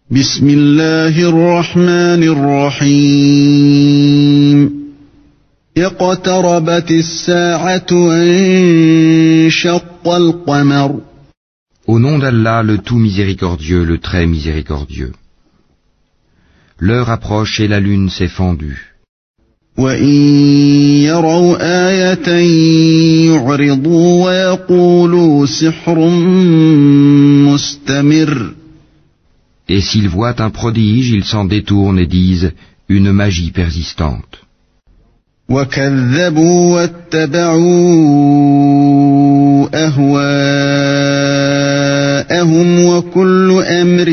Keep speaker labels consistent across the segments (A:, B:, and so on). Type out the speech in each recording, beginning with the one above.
A: بسم الله الرحمن الرحيم اقتربت الساعة وانشق القمر
B: Au nom d'Allah, le tout miséricordieux, le très miséricordieux. L'heure approche et la lune s'est fendue.
A: وإن يروا آية يعرضوا ويقولوا سحر مستمر
B: Et s'ils voient un prodige, ils s'en détournent et disent une magie persistante.
A: وكذبوا واتبعوا أهواءهم وكل أمر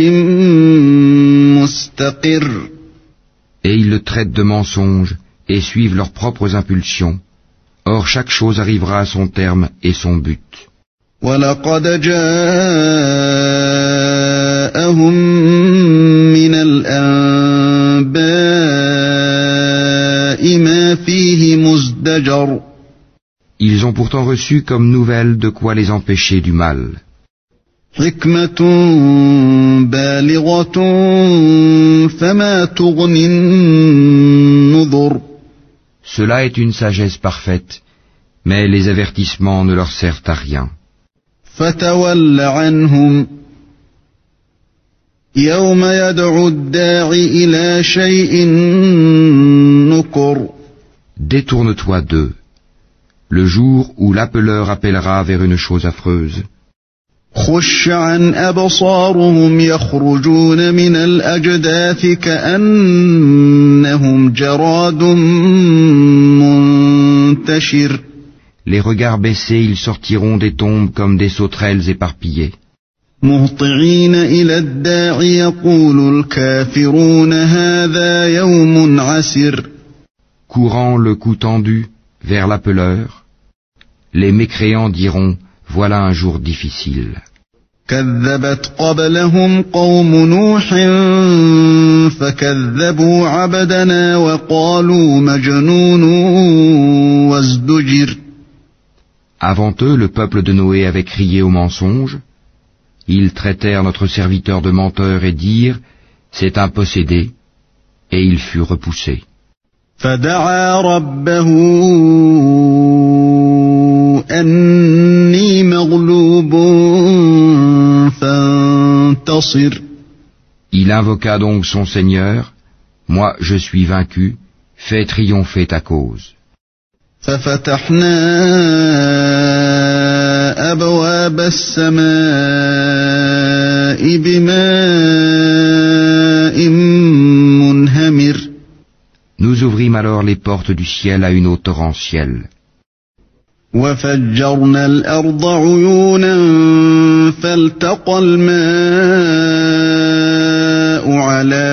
A: مستقر.
B: Et ils le traitent de mensonge et suivent leurs propres impulsions. Or chaque chose arrivera à son terme et son but.
A: وَلَقَدْ جَاءَهُم مِّنَ الْأَنبَاءِ مَا فِيهِ مُزْدَجَرٌ.
B: Ils ont pourtant reçu comme nouvelle de quoi les empêcher du mal.
A: حِكْمَةٌ بَالِغَةٌ فَمَا تُغْنِ النُّذُرُ.
B: Cela est une sagesse parfaite, mais les avertissements ne leur servent à rien.
A: فَتَوَلَّ عَنْهُمْ يَوْمَ يَدْعُ الدَّاعِ إِلَى شَيْءٍ نُكُرٍ.
B: Détourne-toi d'eux, le jour où l'appeleur appellera vers une chose affreuse.
A: خُشَّ عَنْ أَبْصَارُهُمْ يَخْرُجُونَ مِنَ الْأَجْدَاثِ كَأَنَّهُمْ جَرَادٌ مُنْتَشِرٌ.
B: Les regards baissés, ils sortiront des tombes comme des sauterelles éparpillées.
A: مُهْطِعِينَ إِلَى الدَّاعِ يَقُولُ الْكَافِرُونَ هَذَا يَوْمٌ عَسِرٌ.
B: Courant le cou tendu vers l'appeleur, les mécréants diront « Voilà un jour difficile ».
A: كذبت قبلهم قوم نوح فكذبوا عبدنا وقالوا مجنون وازدجر.
B: Avant eux, le peuple de Noé avait crié au mensonge. Ils traitèrent notre serviteur de menteur et dirent « C'est un possédé », et il fut repoussé.
A: فدعا ربه أني مغلوب فانتصر.
B: Il invoqua donc son Seigneur, « Moi je suis vaincu, fais triompher ta cause. »
A: ففتحنا أبواب السماء بماء منهمر.
B: Nous ouvrîmes alors les portes du ciel à une eau torrentielle.
A: وفجرنا الأرض عيونا فالتقى الماء على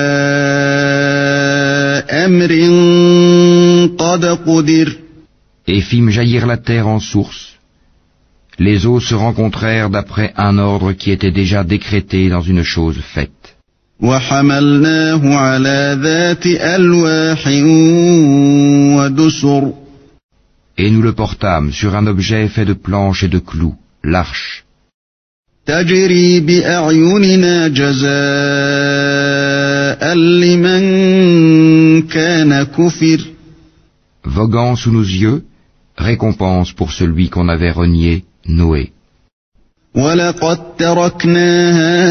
A: أمر قد قدر.
B: Et fîmes jaillir la terre en source. Les eaux se rencontrèrent d'après un ordre qui était déjà décrété dans une chose faite.
A: وحملناه على ذات ألواح ودسر.
B: Et nous le portâmes sur un objet fait de planches et de clous, l'arche.
A: تجري بأعيننا جزاء لمن كان كفر.
B: Voguant sous nos yeux, récompense pour celui qu'on avait renié, Noé.
A: وَلَقَدْ تَرَكْنَاهَا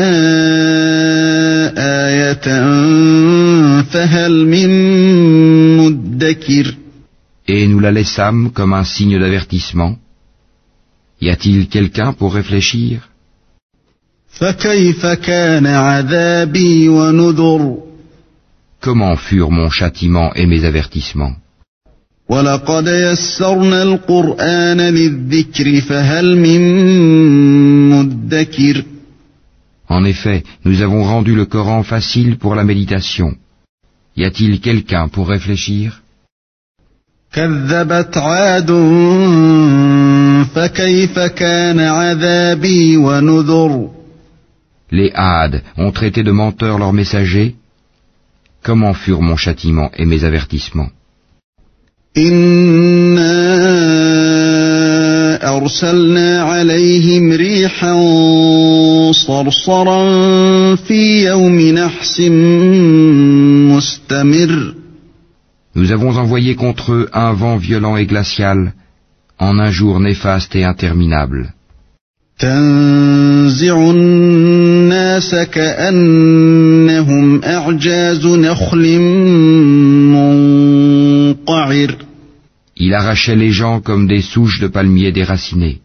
A: آيَةً فَهَلْ مِن مُّدَّكِرٍ.
B: Et nous la laissâmes comme un signe d'avertissement. Y a-t-il quelqu'un pour réfléchir?
A: فَكَيْفَ كَانَ عَذَابِي وَنُذُرِ.
B: Comment furent mon châtiment et mes avertissements?
A: وَلَقَدْ يَسَّرْنَا الْقُرْآنَ لِلذِّكْرِ فَهَلْ مِن مُّدَّكِرٍ.
B: En effet, nous avons rendu le Coran facile pour la méditation. Y a-t-il quelqu'un pour réfléchir?
A: كذبت عاد فكيف كان عذابي ونذر.
B: Les Hades ont traité de menteurs leurs messagers. Comment furent mon châtiment et mes avertissements?
A: إنا أرسلنا عليهم ريحا صرصرا في يوم نحس مستمر.
B: Nous avons envoyé contre eux un vent violent et glacial en un jour néfaste et interminable.
A: تنزع الناس كأنهم أعجاز نخل منقعر.
B: Il arrachait les gens comme des souches de palmiers déracinées.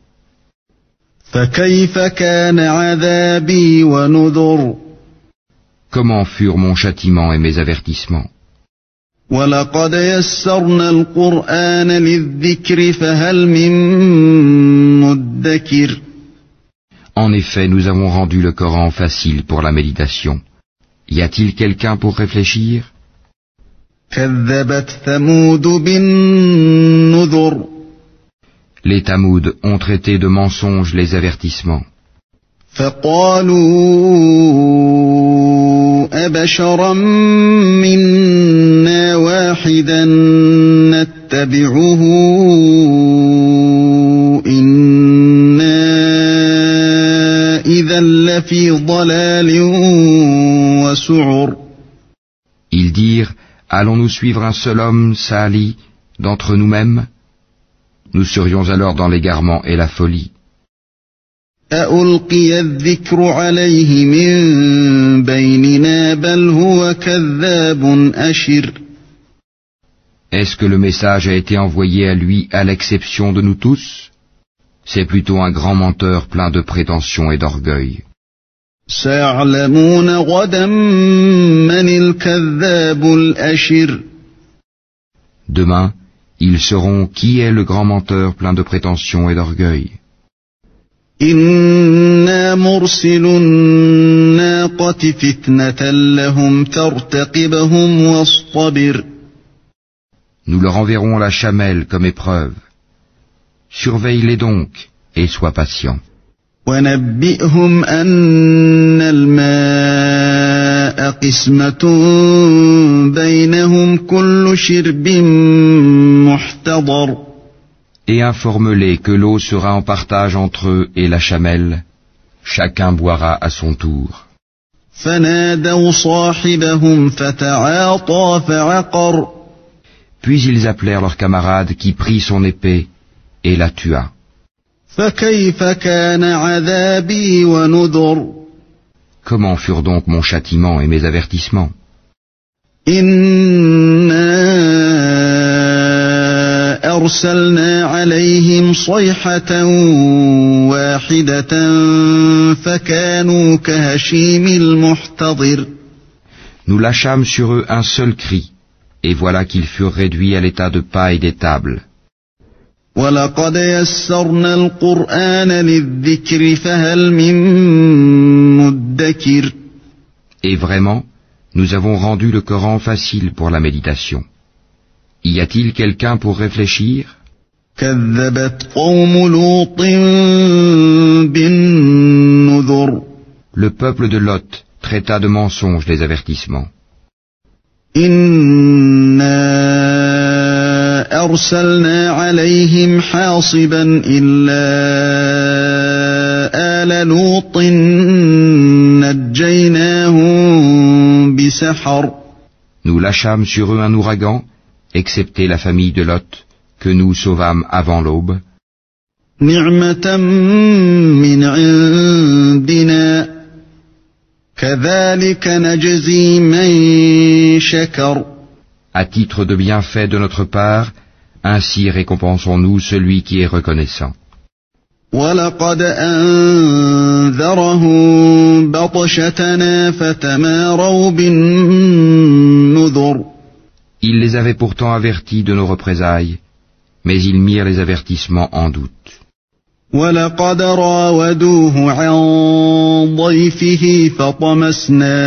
A: فكيف كان عذابي ونذر.
B: Comment furent mon châtiment et mes avertissements?
A: ولقد يسرنا القرآن للذكر فهل من مدكر.
B: En effet, nous avons rendu le Coran facile pour la méditation. Y a-t-il quelqu'un pour réfléchir?
A: كذبت ثمود بالنذر.
B: Les Tamouds ont traité de mensonges les avertissements.
A: فقالوا أبشرا منا واحدا نتبعه إنا إذا لفي ضلال وسعر.
B: Ils dirent, allons-nous suivre un seul homme, Sali, d'entre nous-mêmes? Nous serions alors dans l'égarement et la folie.
A: أألقي الذكر عليه من بيننا بل هو كذاب أشر.
B: Est-ce que le message a été envoyé à lui à l'exception de nous tous? C'est plutôt un grand menteur plein de prétentions et d'orgueil.
A: سيعلمون غدا من الكذاب الأشر.
B: Demain, ils sauront qui est le grand menteur plein de prétentions et d'orgueil.
A: إنا مرسل الناقة فتنة لهم ترتقبهم واصطبر.
B: Nous leur enverrons la chamelle comme épreuve. Surveille-les donc et sois patient.
A: ونبئهم أن الماء قسمة بينهم كل شرب محتضر.
B: Et informe-les que l'eau sera en partage entre eux et la chamelle. Chacun boira à son tour.
A: فنادوا صاحبهم فتعاطى فعقر.
B: Puis ils appelèrent leur camarade qui prit son épée et la tua.
A: فكيف كان عذابي ونذر.
B: Comment furent donc mon châtiment et mes avertissements?
A: أرسلنا عليهم صيحة واحدة فكانوا كهشيم المحتضر.
B: Nous lâchâmes sur eux un seul cri, et voilà qu'ils furent réduits à l'état de paille des tables.
A: ولقد يسرنا القرآن للذكر فهل من مدكر.
B: Et vraiment, nous avons rendu le Coran facile pour la méditation. Y a-t-il quelqu'un pour réfléchir?
A: كذبت قوم لوط بالنذر.
B: Le peuple de Lot traita de mensonges les avertissements.
A: إنا أرسلنا عليهم حاصبا إلا آل لوط نجيناهم بسحر.
B: Nous lâchâmes sur eux un ouragan, excepté la famille de Lot, que nous sauvâmes avant l'aube.
A: نعمة من عندنا كذلك نجزي من شكر.
B: À titre de bienfait de notre part, ainsi récompensons-nous celui qui est reconnaissant.
A: وَلَقَدْ أَنذَرَهُم بَطْشَتَنَا فَتَمَارَوْا بِالنُّذُرِ.
B: Il les avait pourtant avertis de nos représailles, mais ils mirent les avertissements en doute.
A: وَلَقَدْ رَاوَدُوهُ عَن ضَيْفِهِ فَطَمَسْنَا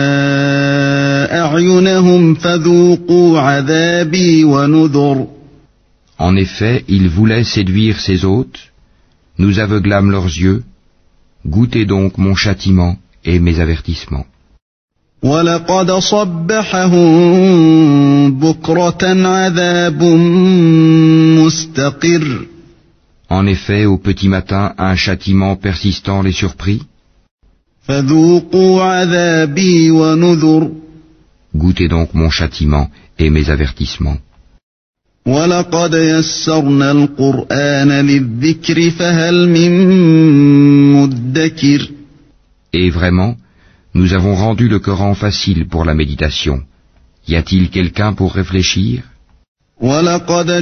A: أَعْيُنَهُمْ فَذُوقُوا عَذَابِي وَنُذُرِ.
B: En effet, ils voulaient séduire ses hôtes, nous aveuglâmes leurs yeux, goûtez donc mon châtiment et mes avertissements.
A: وَلَقَدْ صَبَّحَهُم بُكْرَةً عَذَابٌ مُسْتَقِرٌّ.
B: En effet, au petit matin, un châtiment persistant les surprit.
A: فذوقوا عذابي ونذر
B: Goûtez donc mon châtiment et mes avertissements.
A: ولقد يسرنا القرآن للذكر فهل من مدكر
B: Et vraiment, nous avons rendu le Coran facile pour la méditation. Y a-t-il quelqu'un pour réfléchir?
A: ولقد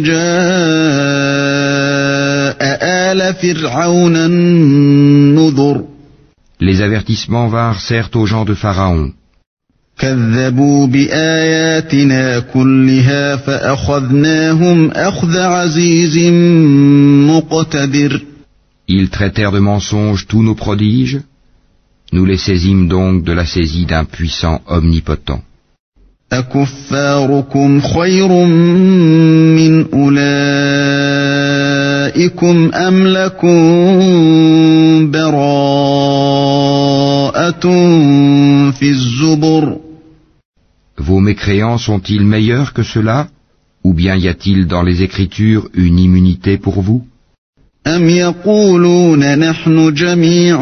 A: جاء آل فرعون النذر
B: Les avertissements vinrent certes aux gens de Pharaon.
A: كذبوا بآياتنا كلها فأخذناهم أخذ عزيز مقتدر
B: Ils traitèrent de mensonges tous nos prodiges. Nous les saisîmes donc de la saisie d'un puissant omnipotent.
A: أكفاركم خير من أولئكم أم لكم براءة في الزبر
B: Vos mécréants sont-ils meilleurs que ceux-là? Ou bien y a-t-il dans les Écritures une immunité pour vous?
A: أم يقولون نحن جميع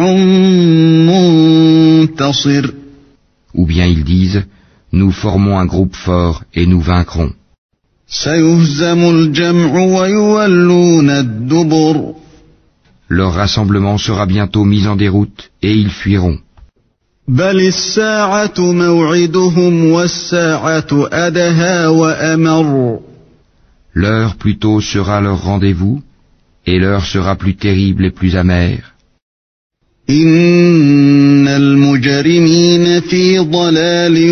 A: منتصر
B: Ou bien ils disent, nous formons un groupe fort et nous vaincrons.
A: سيهزم الجمع ويولون الدبر
B: Leur rassemblement sera bientôt mis en déroute et ils fuiront.
A: بل الساعة موعدهم والساعة أدهى وأمر
B: L'heure plutôt sera leur rendez-vous, et l'heure sera plus terrible et plus amère.
A: إن المجرمين في ضلال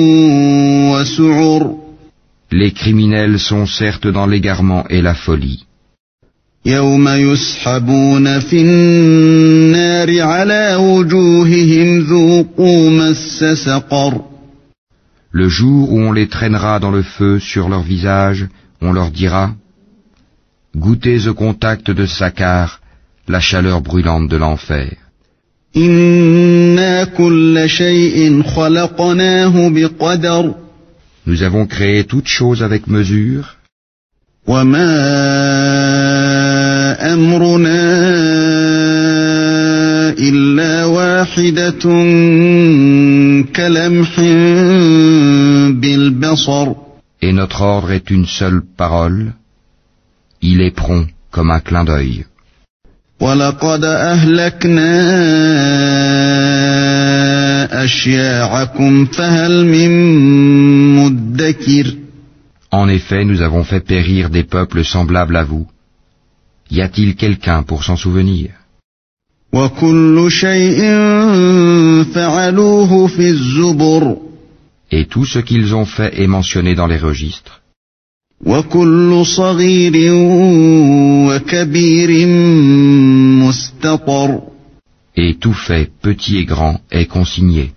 A: وسعر
B: Les criminels sont certes dans l'égarement et la folie.
A: يوم يسحبون في النار على وجوههم ذوقوا مس سقر
B: Le jour où on les traînera dans le feu sur leur visage, on leur dira, goûtez au contact de Sakar la chaleur brûlante de l'enfer.
A: إنا كل شيء خلقناه بقدر
B: Nous avons créé toutes choses avec mesure,
A: وما أمرنا إلا واحدة كلمح بالبصر
B: et notre ordre est une seule parole, il est prompt comme un clin d'œil.
A: ولقد أهلكنا أشياعكم فهل من مدكر
B: En effet, nous avons fait périr des peuples semblables à vous. Y a-t-il quelqu'un pour s'en souvenir?
A: وكل شيء فعلوه في الزبر
B: Et tout ce qu'ils ont fait est mentionné dans les registres.
A: وكل صغير وكبير مستطر
B: Et tout fait, petit et grand, est consigné.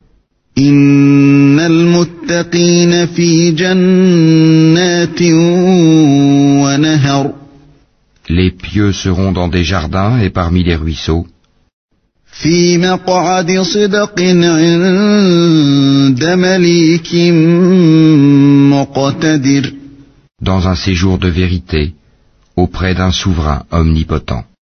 A: إن المتقين في جنات ونهر
B: Les pieux seront dans des jardins et parmi les ruisseaux,
A: في مقعد صدق عند مليك مقتدر
B: dans un séjour de vérité, auprès d'un souverain omnipotent.